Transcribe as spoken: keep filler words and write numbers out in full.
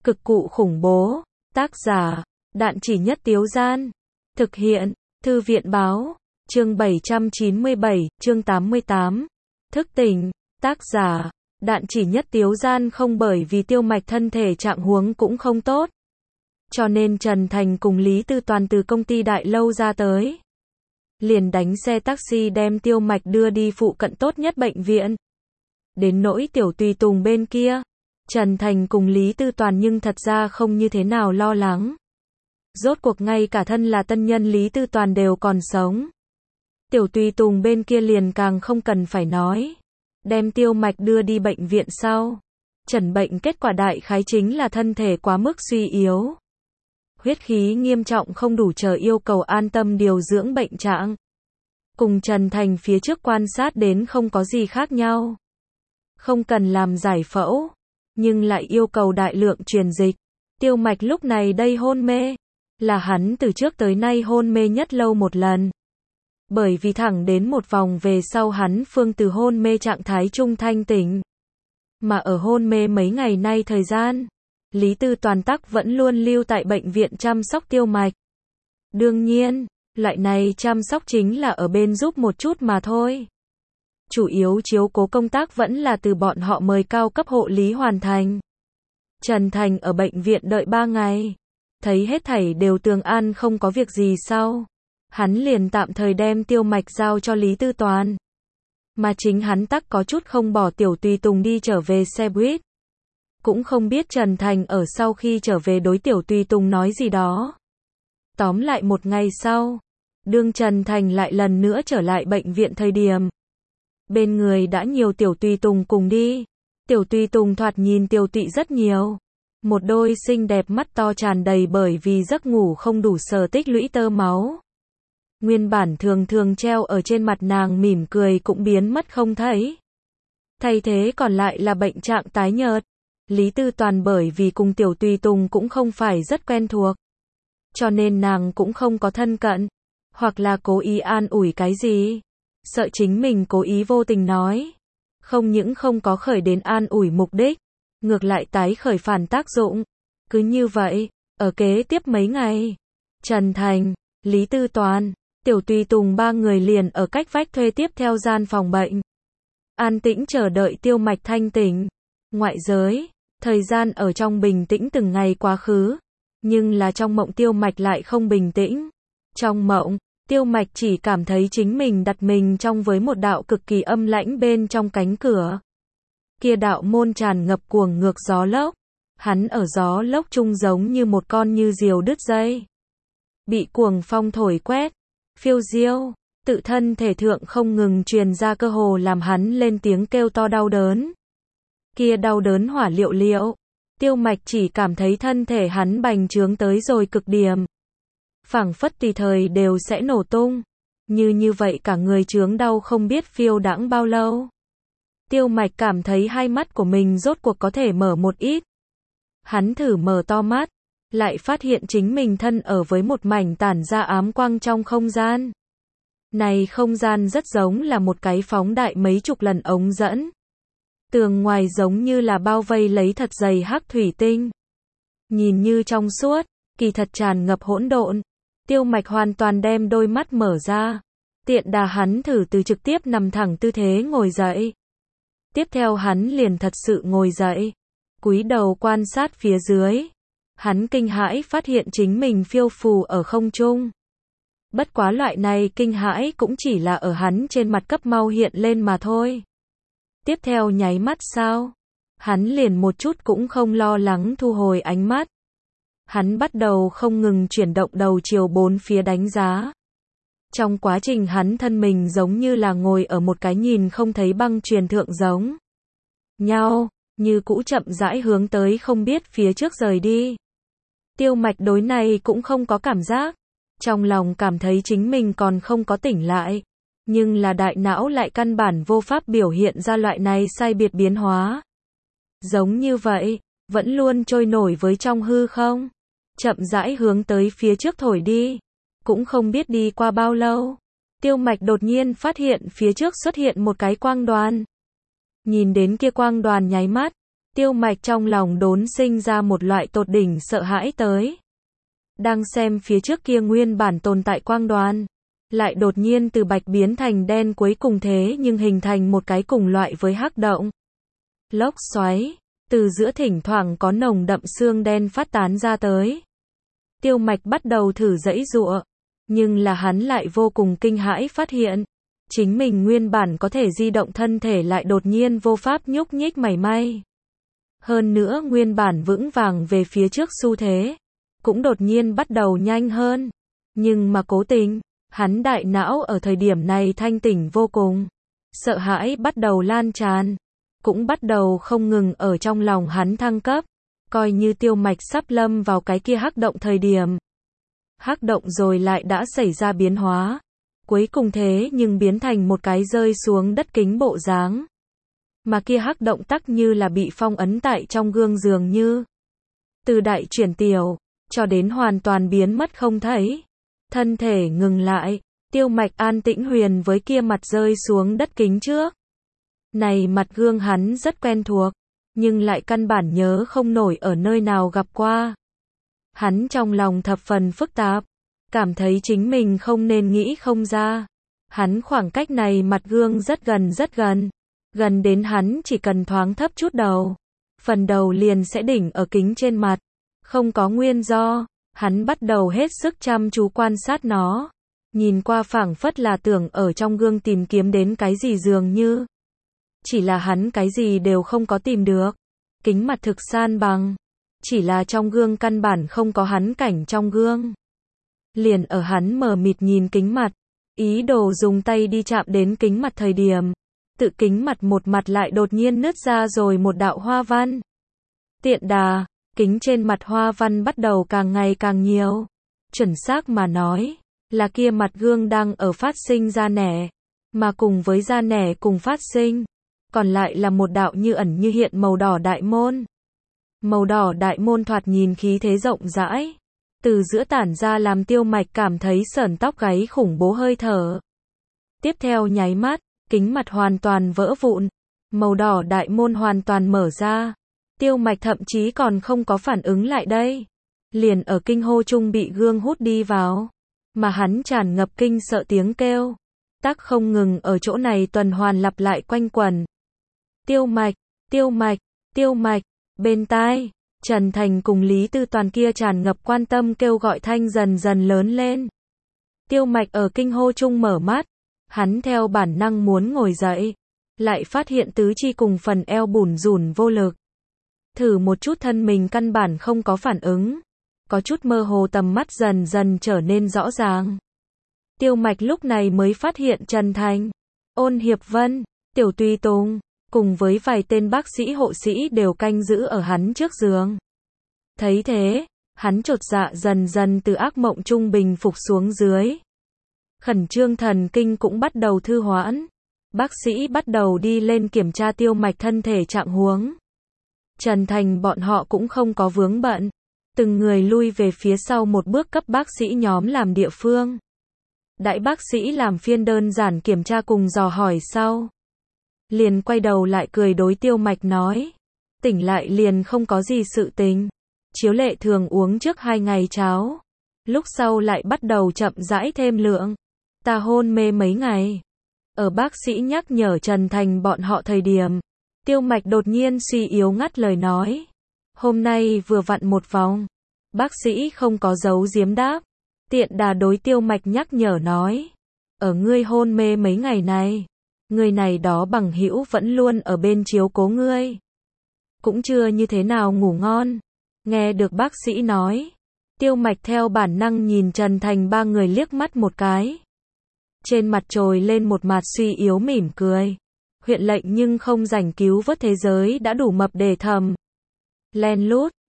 Cực cụ khủng bố. Tác giả, Đạn Chỉ Nhất Tiếu Gian. Thực hiện, Thư viện Báo. Chương bảy trăm chín mươi bảy, chương tám mươi tám. Thức tỉnh. Tác giả, Đạn Chỉ Nhất Tiếu Gian. Không bởi vì Tiêu Mạch thân thể trạng huống cũng không tốt, cho nên Trần Thành cùng Lý Tư Toàn từ công ty Đại Lâu ra tới, liền đánh xe taxi đem Tiêu Mạch đưa đi phụ cận tốt nhất bệnh viện. Đến nỗi Tiểu Tùy Tùng bên kia, Trần Thành cùng Lý Tư Toàn nhưng thật ra không như thế nào lo lắng. Rốt cuộc ngay cả thân là tân nhân Lý Tư Toàn đều còn sống. Tiểu Tùy Tùng bên kia liền càng không cần phải nói. Đem Tiêu Mạch đưa đi bệnh viện sau, chẩn bệnh kết quả đại khái chính là thân thể quá mức suy yếu, huyết khí nghiêm trọng không đủ, chờ yêu cầu an tâm điều dưỡng bệnh trạng. Cùng Trần Thành phía trước quan sát đến không có gì khác nhau. Không cần làm giải phẫu, nhưng lại yêu cầu đại lượng truyền dịch. Tiêu Mạch lúc này đây hôn mê, là hắn từ trước tới nay hôn mê nhất lâu một lần. Bởi vì thẳng đến một vòng về sau hắn phương từ hôn mê trạng thái trung thanh tỉnh. Mà ở hôn mê mấy ngày nay thời gian, Lý Tư Toàn tắc vẫn luôn lưu tại bệnh viện chăm sóc Tiêu Mạch. Đương nhiên, loại này chăm sóc chính là ở bên giúp một chút mà thôi. Chủ yếu chiếu cố công tác vẫn là từ bọn họ mời cao cấp hộ lý hoàn thành. Trần Thành ở bệnh viện đợi ba ngày, thấy hết thảy đều tường an không có việc gì sau, hắn liền tạm thời đem Tiêu Mạch giao cho Lý Tư Toàn. Mà chính hắn tắc có chút không bỏ Tiểu Tùy Tùng đi trở về xe buýt. Cũng không biết Trần Thành ở sau khi trở về đối Tiểu Tùy Tùng nói gì đó. Tóm lại một ngày sau, đương Trần Thành lại lần nữa trở lại bệnh viện thời điểm, bên người đã nhiều Tiểu Tùy Tùng cùng đi. Tiểu Tùy Tùng thoạt nhìn tiều tụy rất nhiều. Một đôi xinh đẹp mắt to tràn đầy bởi vì giấc ngủ không đủ sở tích lũy tơ máu. Nguyên bản thường thường treo ở trên mặt nàng mỉm cười cũng biến mất không thấy. Thay thế còn lại là bệnh trạng tái nhợt. Lý Tư Toàn bởi vì cùng Tiểu Tùy Tùng cũng không phải rất quen thuộc, cho nên nàng cũng không có thân cận, hoặc là cố ý an ủi cái gì. Sợ chính mình cố ý vô tình nói, không những không có khởi đến an ủi mục đích, ngược lại tái khởi phản tác dụng. Cứ như vậy, ở kế tiếp mấy ngày, Trần Thành, Lý Tư Toàn, Tiểu Tùy Tùng ba người liền ở cách vách thuê tiếp theo gian phòng bệnh, an tĩnh chờ đợi Tiêu Mạch thanh tỉnh. Ngoại giới, thời gian ở trong bình tĩnh từng ngày quá khứ, nhưng là trong mộng Tiêu Mạch lại không bình tĩnh. Trong mộng, Tiêu Mạch chỉ cảm thấy chính mình đặt mình trong với một đạo cực kỳ âm lãnh bên trong cánh cửa. Kia đạo môn tràn ngập cuồng ngược gió lốc, hắn ở gió lốc chung giống như một con như diều đứt dây, bị cuồng phong thổi quét, phiêu diêu, tự thân thể thượng không ngừng truyền ra cơ hồ làm hắn lên tiếng kêu to đau đớn. Kia đau đớn hỏa liệu liệu, Tiêu Mạch chỉ cảm thấy thân thể hắn bành trướng tới rồi cực điểm, phảng phất tùy thời đều sẽ nổ tung. Như như vậy cả người chướng đau không biết phiêu đãng bao lâu. Tiêu Mạch cảm thấy hai mắt của mình rốt cuộc có thể mở một ít. Hắn thử mở to mắt, lại phát hiện chính mình thân ở với một mảnh tản ra ám quang trong không gian. Này không gian rất giống là một cái phóng đại mấy chục lần ống dẫn. Tường ngoài giống như là bao vây lấy thật dày hắc thủy tinh. Nhìn như trong suốt, kỳ thật tràn ngập hỗn độn. Tiêu Mạch hoàn toàn đem đôi mắt mở ra. Tiện đà hắn thử từ trực tiếp nằm thẳng tư thế ngồi dậy. Tiếp theo hắn liền thật sự ngồi dậy, cúi đầu quan sát phía dưới. Hắn kinh hãi phát hiện chính mình phiêu phù ở không trung. Bất quá loại này kinh hãi cũng chỉ là ở hắn trên mặt cấp mau hiện lên mà thôi. Tiếp theo nháy mắt sau, hắn liền một chút cũng không lo lắng thu hồi ánh mắt. Hắn bắt đầu không ngừng chuyển động đầu chiều bốn phía đánh giá. Trong quá trình hắn thân mình giống như là ngồi ở một cái nhìn không thấy băng truyền thượng giống nhau, như cũ chậm rãi hướng tới không biết phía trước rời đi. Tiêu Mạch đối này cũng không có cảm giác, trong lòng cảm thấy chính mình còn không có tỉnh lại, nhưng là đại não lại căn bản vô pháp biểu hiện ra loại này sai biệt biến hóa. Giống như vậy, vẫn luôn trôi nổi với trong hư không, chậm rãi hướng tới phía trước thổi đi. Cũng không biết đi qua bao lâu, Tiêu Mạch đột nhiên phát hiện phía trước xuất hiện một cái quang đoàn. Nhìn đến kia quang đoàn nháy mắt, Tiêu Mạch trong lòng đốn sinh ra một loại tột đỉnh sợ hãi tới. Đang xem phía trước kia nguyên bản tồn tại quang đoàn, lại đột nhiên từ bạch biến thành đen cuối cùng thế nhưng hình thành một cái cùng loại với hắc động. Lốc xoáy, từ giữa thỉnh thoảng có nồng đậm xương đen phát tán ra tới. Tiêu Mạch bắt đầu thử giãy giụa, nhưng là hắn lại vô cùng kinh hãi phát hiện, chính mình nguyên bản có thể di động thân thể lại đột nhiên vô pháp nhúc nhích mảy may. Hơn nữa nguyên bản vững vàng về phía trước xu thế, cũng đột nhiên bắt đầu nhanh hơn. Nhưng mà cố tình, hắn đại não ở thời điểm này thanh tỉnh vô cùng. Sợ hãi bắt đầu lan tràn, cũng bắt đầu không ngừng ở trong lòng hắn thăng cấp. Coi như Tiêu Mạch sắp lâm vào cái kia hắc động thời điểm. Hắc động rồi lại đã xảy ra biến hóa. Cuối cùng thế nhưng biến thành một cái rơi xuống đất kính bộ dáng. Mà kia hắc động tắc như là bị phong ấn tại trong gương dường như. Từ đại chuyển tiểu, cho đến hoàn toàn biến mất không thấy. Thân thể ngừng lại, Tiêu Mạch an tĩnh huyền với kia mặt rơi xuống đất kính trước. Này mặt gương hắn rất quen thuộc, nhưng lại căn bản nhớ không nổi ở nơi nào gặp qua. Hắn trong lòng thập phần phức tạp, cảm thấy chính mình không nên nghĩ không ra. Hắn khoảng cách này mặt gương rất gần rất gần, gần đến hắn chỉ cần thoáng thấp chút đầu, phần đầu liền sẽ đỉnh ở kính trên mặt. Không có nguyên do, hắn bắt đầu hết sức chăm chú quan sát nó, nhìn qua phảng phất là tưởng ở trong gương tìm kiếm đến cái gì dường như. Chỉ là hắn cái gì đều không có tìm được. Kính mặt thực san bằng, chỉ là trong gương căn bản không có hắn cảnh trong gương. Liền ở hắn mờ mịt nhìn kính mặt, ý đồ dùng tay đi chạm đến kính mặt thời điểm, tự kính mặt một mặt lại đột nhiên nứt ra rồi một đạo hoa văn. Tiện đà, kính trên mặt hoa văn bắt đầu càng ngày càng nhiều. Chuẩn xác mà nói, là kia mặt gương đang ở phát sinh ra nẻ, mà cùng với ra nẻ cùng phát sinh, còn lại là một đạo như ẩn như hiện màu đỏ đại môn. Màu đỏ đại môn thoạt nhìn khí thế rộng rãi, từ giữa tản ra làm Tiêu Mạch cảm thấy sởn tóc gáy khủng bố hơi thở. Tiếp theo nháy mắt, kính mặt hoàn toàn vỡ vụn, màu đỏ đại môn hoàn toàn mở ra. Tiêu Mạch thậm chí còn không có phản ứng lại đây, liền ở kinh hô chung bị gương hút đi vào, mà hắn tràn ngập kinh sợ tiếng kêu, tắc không ngừng ở chỗ này tuần hoàn lặp lại quanh quẩn. Tiêu Mạch, Tiêu Mạch, Tiêu Mạch, bên tai, Trần Thành cùng Lý Tư Toàn kia tràn ngập quan tâm kêu gọi thanh dần dần lớn lên. Tiêu Mạch ở kinh hô chung mở mắt, hắn theo bản năng muốn ngồi dậy, lại phát hiện tứ chi cùng phần eo bủn rủn vô lực. Thử một chút thân mình căn bản không có phản ứng, có chút mơ hồ tầm mắt dần dần trở nên rõ ràng. Tiêu Mạch lúc này mới phát hiện Trần Thành, Ôn Hiệp Vân, Tiểu Tùy Tùng, cùng với vài tên bác sĩ hộ sĩ đều canh giữ ở hắn trước giường. Thấy thế, hắn chột dạ dần dần từ ác mộng trung bình phục xuống dưới. Khẩn trương thần kinh cũng bắt đầu thư hoãn. Bác sĩ bắt đầu đi lên kiểm tra Tiêu Mạch thân thể trạng huống. Trần Thành bọn họ cũng không có vướng bận, từng người lui về phía sau một bước cấp bác sĩ nhóm làm địa phương. Đại bác sĩ làm phiên đơn giản kiểm tra cùng dò hỏi sau, liền quay đầu lại cười đối Tiêu Mạch nói, tỉnh lại liền không có gì sự tình, chiếu lệ thường uống trước hai ngày cháo, lúc sau lại bắt đầu chậm rãi thêm lượng, ta hôn mê mấy ngày. Ở bác sĩ nhắc nhở Trần Thành bọn họ thời điểm, Tiêu Mạch đột nhiên suy yếu ngắt lời nói, hôm nay vừa vặn một vòng. Bác sĩ không có giấu giếm đáp, tiện đà đối Tiêu Mạch nhắc nhở nói, ở ngươi hôn mê mấy ngày này, người này đó bằng hữu vẫn luôn ở bên chiếu cố ngươi, cũng chưa như thế nào ngủ ngon. Nghe được bác sĩ nói, Tiêu Mạch theo bản năng nhìn Trần Thành ba người liếc mắt một cái, trên mặt trồi lên một mặt suy yếu mỉm cười. Huyện lệnh nhưng không rảnh cứu vớt thế giới đã đủ mập để thầm. Len lút,